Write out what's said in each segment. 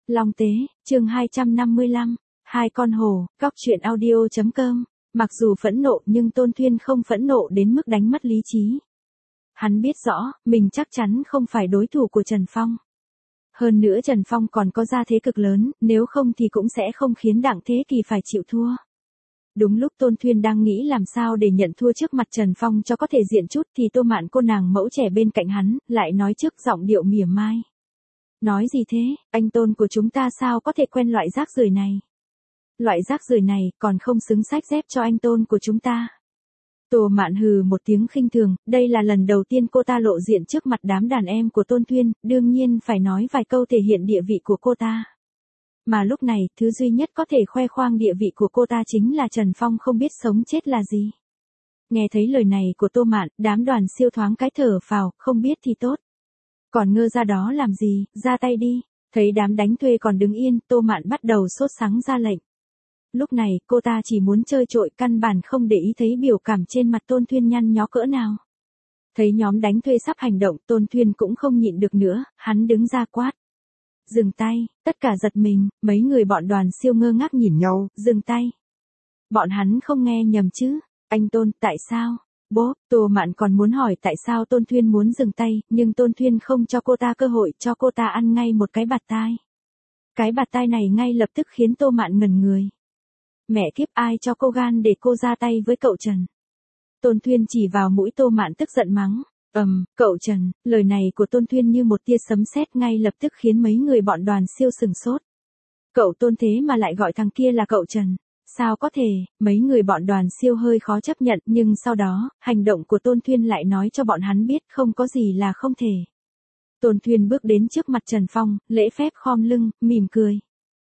Long Tế, chương 255, Hai con hổ, Cóc truyện audio.com. Mặc dù phẫn nộ nhưng Tôn Thuyên không phẫn nộ đến mức đánh mất lý trí. Hắn biết rõ, mình chắc chắn không phải đối thủ của Trần Phong. Hơn nữa Trần Phong còn có gia thế cực lớn, nếu không thì cũng sẽ không khiến Đặng Thế Kỳ phải chịu thua. Đúng lúc Tôn Thuyên đang nghĩ làm sao để nhận thua trước mặt Trần Phong cho có thể diện chút thì Tô Mạn cô nàng mẫu trẻ bên cạnh hắn, lại nói trước giọng điệu mỉa mai. Nói gì thế, anh Tôn của chúng ta sao có thể quen loại rác rưởi này? Loại rác rưởi này còn không xứng xách dép cho anh Tôn của chúng ta. Tô Mạn hừ một tiếng khinh thường, đây là lần đầu tiên cô ta lộ diện trước mặt đám đàn em của Tôn Thuyên, đương nhiên phải nói vài câu thể hiện địa vị của cô ta. Mà lúc này, thứ duy nhất có thể khoe khoang địa vị của cô ta chính là Trần Phong không biết sống chết là gì. Nghe thấy lời này của Tô Mạn, đám đoàn siêu thoáng cái thở phào, không biết thì tốt. Còn ngơ ra đó làm gì, ra tay đi. Thấy đám đánh thuê còn đứng yên, Tô Mạn bắt đầu sốt sắng ra lệnh. Lúc này, cô ta chỉ muốn chơi trội, căn bản không để ý thấy biểu cảm trên mặt Tôn Thuyên nhăn nhó cỡ nào. Thấy nhóm đánh thuê sắp hành động, Tôn Thuyên cũng không nhịn được nữa, hắn đứng ra quát. Dừng tay, tất cả giật mình, mấy người bọn đoàn siêu ngơ ngác nhìn nhau, dừng tay. Bọn hắn không nghe nhầm chứ, anh Tôn, tại sao? Bố, Tô Mạn còn muốn hỏi tại sao Tôn Thuyên muốn dừng tay, nhưng Tôn Thuyên không cho cô ta cơ hội, cho cô ta ăn ngay một cái bạt tai. Cái bạt tai này ngay lập tức khiến Tô Mạn ngẩn người. Mẹ kiếp, ai cho cô gan để cô ra tay với cậu Trần? Tôn Thuyên chỉ vào mũi Tô Mạn tức giận mắng. Cậu Trần, lời này của Tôn Thuyên như một tia sấm sét ngay lập tức khiến mấy người bọn đoàn siêu sừng sốt. Cậu Tôn thế mà lại gọi thằng kia là cậu Trần. Sao có thể, mấy người bọn đoàn siêu hơi khó chấp nhận nhưng sau đó, hành động của Tôn Thuyên lại nói cho bọn hắn biết không có gì là không thể. Tôn Thuyên bước đến trước mặt Trần Phong, lễ phép khom lưng, mỉm cười.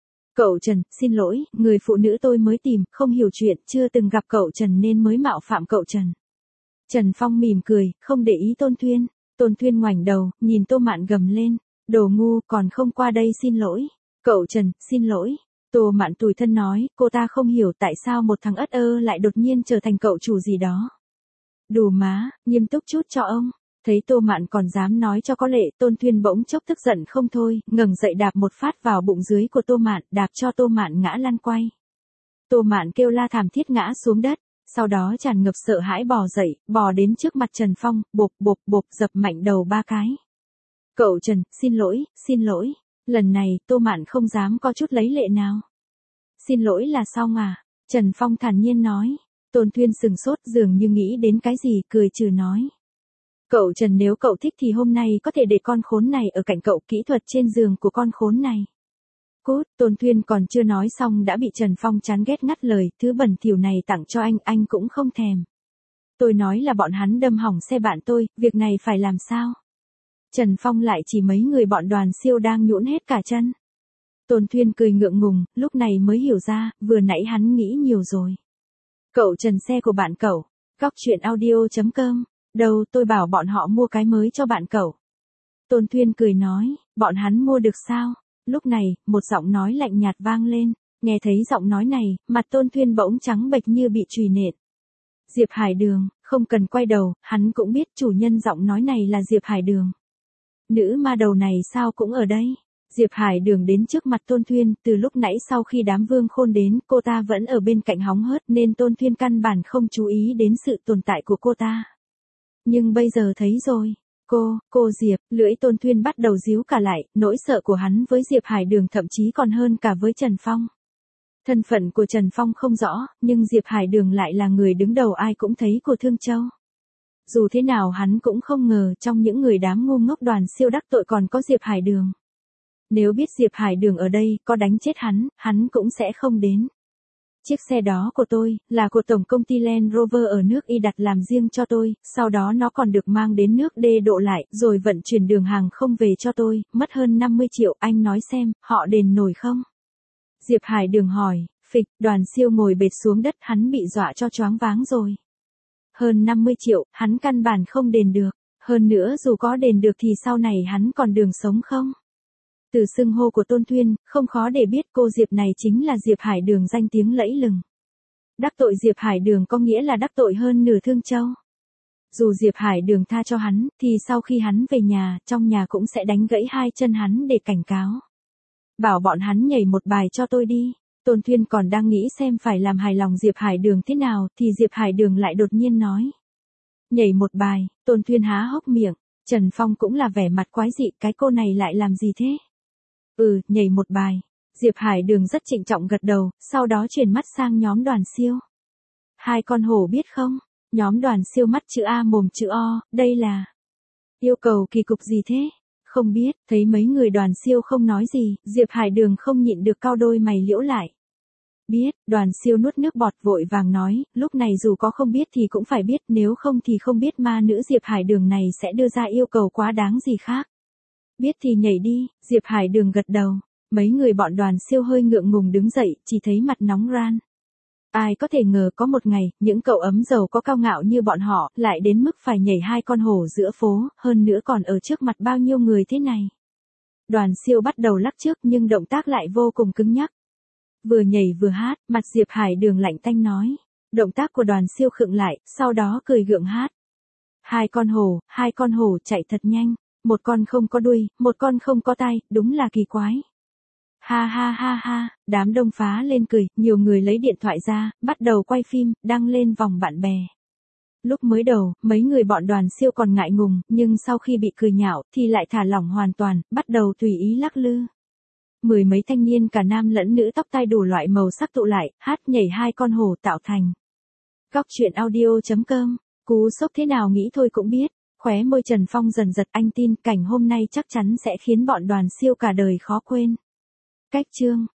Cậu Trần, xin lỗi, người phụ nữ tôi mới tìm, không hiểu chuyện, chưa từng gặp cậu Trần nên mới mạo phạm cậu Trần. Trần Phong mỉm cười, không để ý Tôn Thuyên. Tôn Thuyên ngoảnh đầu, nhìn Tô Mạn gầm lên. Đồ ngu, còn không qua đây xin lỗi. Cậu Trần, xin lỗi. Tô Mạn tủi thân nói, cô ta không hiểu tại sao một thằng ất ơ lại đột nhiên trở thành cậu chủ gì đó. Đủ má, nghiêm túc chút cho ông. Thấy Tô Mạn còn dám nói cho có lệ, Tôn Thuyên bỗng chốc tức giận không thôi, ngẩng dậy đạp một phát vào bụng dưới của Tô Mạn, đạp cho Tô Mạn ngã lăn quay. Tô Mạn kêu la thảm thiết ngã xuống đất, sau đó tràn ngập sợ hãi bò dậy, bò đến trước mặt Trần Phong, bộp dập mạnh đầu 3 cái. Cậu Trần, xin lỗi, lần này Tô Mạn không dám có chút lấy lệ nào. Xin lỗi là xong à? Trần Phong thản nhiên nói. Tôn Thuyên sừng sốt dường như nghĩ đến cái gì, cười trừ nói. Cậu Trần, nếu cậu thích thì hôm nay có thể để con khốn này ở cạnh cậu, kỹ thuật trên giường của con khốn này. Cút, Tôn Thuyên còn chưa nói xong đã bị Trần Phong chán ghét ngắt lời, thứ bẩn thỉu này tặng cho anh cũng không thèm. Tôi nói là bọn hắn đâm hỏng xe bạn tôi, việc này phải làm sao? Trần Phong lại chỉ mấy người bọn đoàn siêu đang nhũn hết cả chân. Tôn Thuyên cười ngượng ngùng, lúc này mới hiểu ra, vừa nãy hắn nghĩ nhiều rồi. Cậu Trần, xe của bạn cậu. Cóc truyện audio.com. Đâu, tôi bảo bọn họ mua cái mới cho bạn cậu. Tôn Thuyên cười nói, bọn hắn mua được sao? Lúc này, một giọng nói lạnh nhạt vang lên. Nghe thấy giọng nói này, mặt Tôn Thuyên bỗng trắng bệch như bị chùy nện. Diệp Hải Đường, không cần quay đầu, hắn cũng biết chủ nhân giọng nói này là Diệp Hải Đường. Nữ ma đầu này sao cũng ở đây? Diệp Hải Đường đến trước mặt Tôn Thuyên, từ lúc nãy sau khi đám Vương Khôn đến, cô ta vẫn ở bên cạnh hóng hớt nên Tôn Thuyên căn bản không chú ý đến sự tồn tại của cô ta. Nhưng bây giờ thấy rồi. Cô Diệp, lưỡi Tôn Thuyên bắt đầu díu cả lại, nỗi sợ của hắn với Diệp Hải Đường thậm chí còn hơn cả với Trần Phong. Thân phận của Trần Phong không rõ, nhưng Diệp Hải Đường lại là người đứng đầu ai cũng thấy của Thương Châu. Dù thế nào hắn cũng không ngờ trong những người đám ngu ngốc đoàn siêu đắc tội còn có Diệp Hải Đường. Nếu biết Diệp Hải Đường ở đây, có đánh chết hắn cũng sẽ không đến. Chiếc xe đó của tôi, là của tổng công ty Land Rover ở nước Y đặt làm riêng cho tôi, sau đó nó còn được mang đến nước D độ lại, rồi vận chuyển đường hàng không về cho tôi, mất hơn 50 triệu, anh nói xem, họ đền nổi không? Diệp Hải Đường hỏi, phịch, đoàn siêu ngồi bệt xuống đất, hắn bị dọa cho choáng váng rồi. Hơn 50 triệu, hắn căn bản không đền được, hơn nữa dù có đền được thì sau này hắn còn đường sống không? Từ xưng hô của Tôn Thuyên, không khó để biết cô Diệp này chính là Diệp Hải Đường danh tiếng lẫy lừng. Đắc tội Diệp Hải Đường có nghĩa là đắc tội hơn nửa Thương Châu. Dù Diệp Hải Đường tha cho hắn, thì sau khi hắn về nhà, trong nhà cũng sẽ đánh gãy 2 chân hắn để cảnh cáo. Bảo bọn hắn nhảy một bài cho tôi đi. Tôn Thuyên còn đang nghĩ xem phải làm hài lòng Diệp Hải Đường thế nào, thì Diệp Hải Đường lại đột nhiên nói. Nhảy một bài, Tôn Thuyên há hốc miệng, Trần Phong cũng là vẻ mặt quái dị, cái cô này lại làm gì thế? Nhảy một bài. Diệp Hải Đường rất trịnh trọng gật đầu, sau đó chuyển mắt sang nhóm Đoàn Siêu. Hai con hổ biết không? Nhóm Đoàn Siêu mắt chữ A mồm chữ O, đây là yêu cầu kỳ cục gì thế? Không biết, thấy mấy người Đoàn Siêu không nói gì, Diệp Hải Đường không nhịn được cau đôi mày liễu lại. Biết, Đoàn Siêu nuốt nước bọt vội vàng nói, lúc này dù có không biết thì cũng phải biết, nếu không thì không biết ma nữ Diệp Hải Đường này sẽ đưa ra yêu cầu quá đáng gì khác. Biết thì nhảy đi, Diệp Hải Đường gật đầu. Mấy người bọn Đoàn Siêu hơi ngượng ngùng đứng dậy, chỉ thấy mặt nóng ran. Ai có thể ngờ có một ngày, những cậu ấm giàu có cao ngạo như bọn họ, lại đến mức phải nhảy hai con hổ giữa phố, hơn nữa còn ở trước mặt bao nhiêu người thế này. Đoàn Siêu bắt đầu lắc trước nhưng động tác lại vô cùng cứng nhắc. Vừa nhảy vừa hát, mặt Diệp Hải Đường lạnh tanh nói. Động tác của Đoàn Siêu khựng lại, sau đó cười gượng hát. Hai con hổ chạy thật nhanh, một con không có đuôi, một con không có tai, đúng là kỳ quái. Ha ha ha ha, đám đông phá lên cười, nhiều người lấy điện thoại ra, bắt đầu quay phim, đăng lên vòng bạn bè. Lúc mới đầu, mấy người bọn Đoàn Siêu còn ngại ngùng, nhưng sau khi bị cười nhạo, thì lại thả lỏng hoàn toàn, bắt đầu tùy ý lắc lư. Mười mấy thanh niên cả nam lẫn nữ tóc tai đủ loại màu sắc tụ lại, hát nhảy hai con hổ tạo thành. Góc truyện audio.com, cú sốc thế nào nghĩ thôi cũng biết, khóe môi Trần Phong dần giật, anh tin cảnh hôm nay chắc chắn sẽ khiến bọn Đoàn Siêu cả đời khó quên. Cách chương